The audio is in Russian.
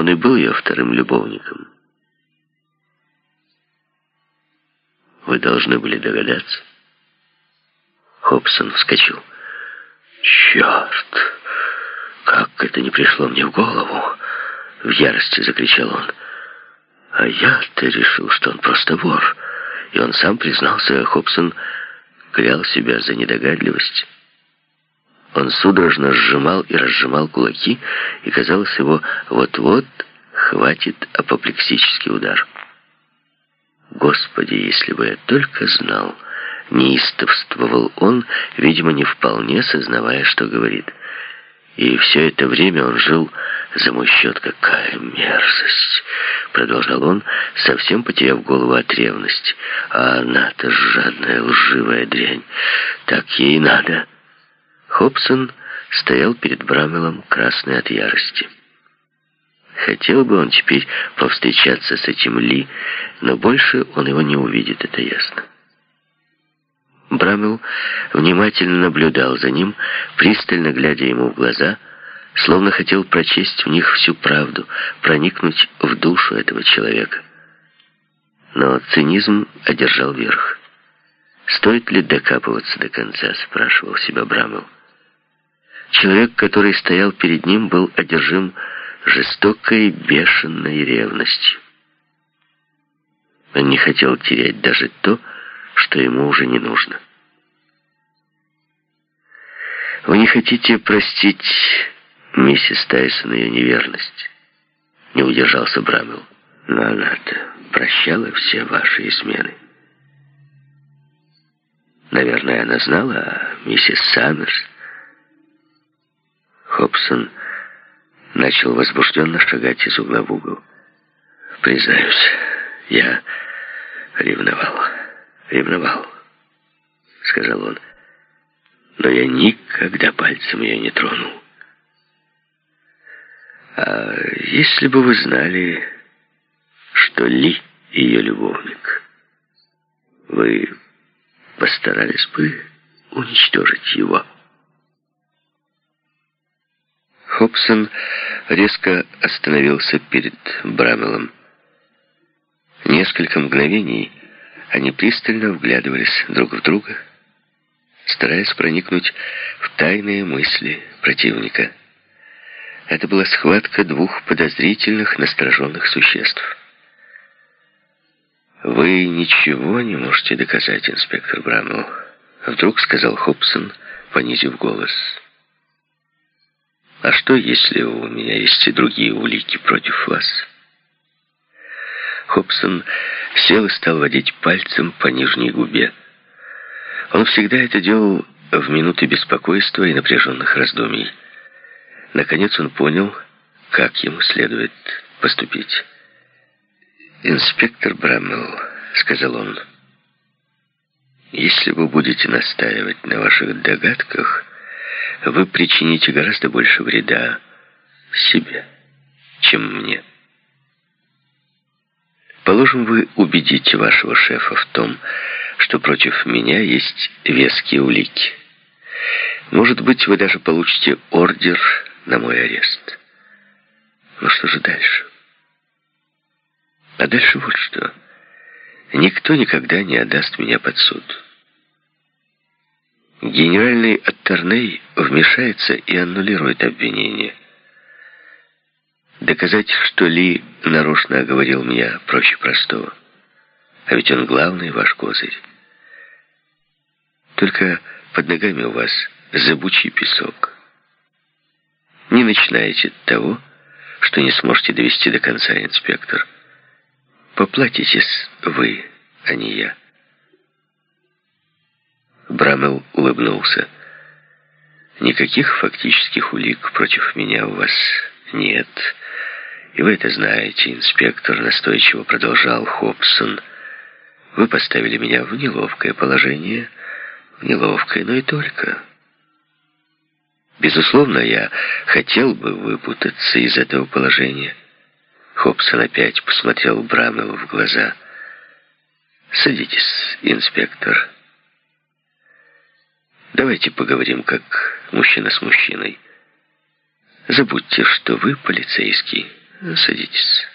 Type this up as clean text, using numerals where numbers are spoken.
Он и был ее вторым любовником. Вы должны были догадаться. Хобсон вскочил. «Черт! Как это не пришло мне в голову!» В ярости закричал он. «А я-то решил, что он просто вор». И он сам признался, Хобсон клял себя за недогадливость. Он судорожно сжимал и разжимал кулаки, и, казалось, его вот-вот хватит апоплексический удар. «Господи, если бы я только знал!» Неистовствовал он, видимо, не вполне сознавая, что говорит. И все это время он жил за мой счет. «Какая мерзость!» Продолжал он, совсем потеряв голову от ревности. «А она-то жадная, лживая дрянь. Так ей надо!» Хобсон стоял перед Брамвеллом, красный от ярости. Хотел бы он теперь повстречаться с этим Ли, но больше он его не увидит, это ясно. Брамвелл внимательно наблюдал за ним, пристально глядя ему в глаза, словно хотел прочесть в них всю правду, проникнуть в душу этого человека. Но цинизм одержал верх. «Стоит ли докапываться до конца?» — спрашивал себя Брамвелл. Человек, который стоял перед ним, был одержим жестокой, бешеной ревностью. Он не хотел терять даже то, что ему уже не нужно. «Вы не хотите простить миссис Тайсон ее неверность?» — не удержался Брамвелл. «Но она-то прощала все ваши измены. Наверное, она знала о миссис Саммерс». Хобсон начал возбужденно шагать из угла в угол. «Признаюсь, я ревновал, — сказал он, — но я никогда пальцем ее не тронул. А если бы вы знали, что Ли ее любовник, вы постарались бы уничтожить его?» Хобсон резко остановился перед Брамвеллом. Несколько мгновений они пристально вглядывались друг в друга, стараясь проникнуть в тайные мысли противника. Это была схватка двух подозрительных, настороженных существ. «Вы ничего не можете доказать, инспектор Брамвелл», — вдруг сказал Хобсон, понизив голос. «А что, если у меня есть и другие улики против вас?» Хобсон сел и стал водить пальцем по нижней губе. Он всегда это делал в минуты беспокойства и напряженных раздумий. Наконец он понял, как ему следует поступить. «Инспектор Брамвелл», — сказал он, — «если вы будете настаивать на ваших догадках, вы причините гораздо больше вреда себе, чем мне. Положим, вы убедите вашего шефа в том, что против меня есть веские улики. Может быть, вы даже получите ордер на мой арест. Но что же дальше? А дальше вот что. Никто никогда не отдаст меня под суд. Генеральный Атторней вмешается и аннулирует обвинение. Доказать, что Ли нарочно оговорил меня, проще простого. А ведь он главный ваш козырь. Только под ногами у вас зыбучий песок. Не начинайте того, что не сможете довести до конца, инспектор. Поплатитесь вы, а не я». Брамвелл улыбнулся. «Никаких фактических улик против меня у вас нет. И вы это знаете, инспектор», — настойчиво продолжал Хобсон. «Вы поставили меня в неловкое положение. Неловкое, но и только. Безусловно, я хотел бы выпутаться из этого положения». Хобсон опять посмотрел Брамвеллу в глаза. «Садитесь, инспектор. Давайте поговорим, как мужчина с мужчиной. Забудьте, что вы полицейский. Садитесь.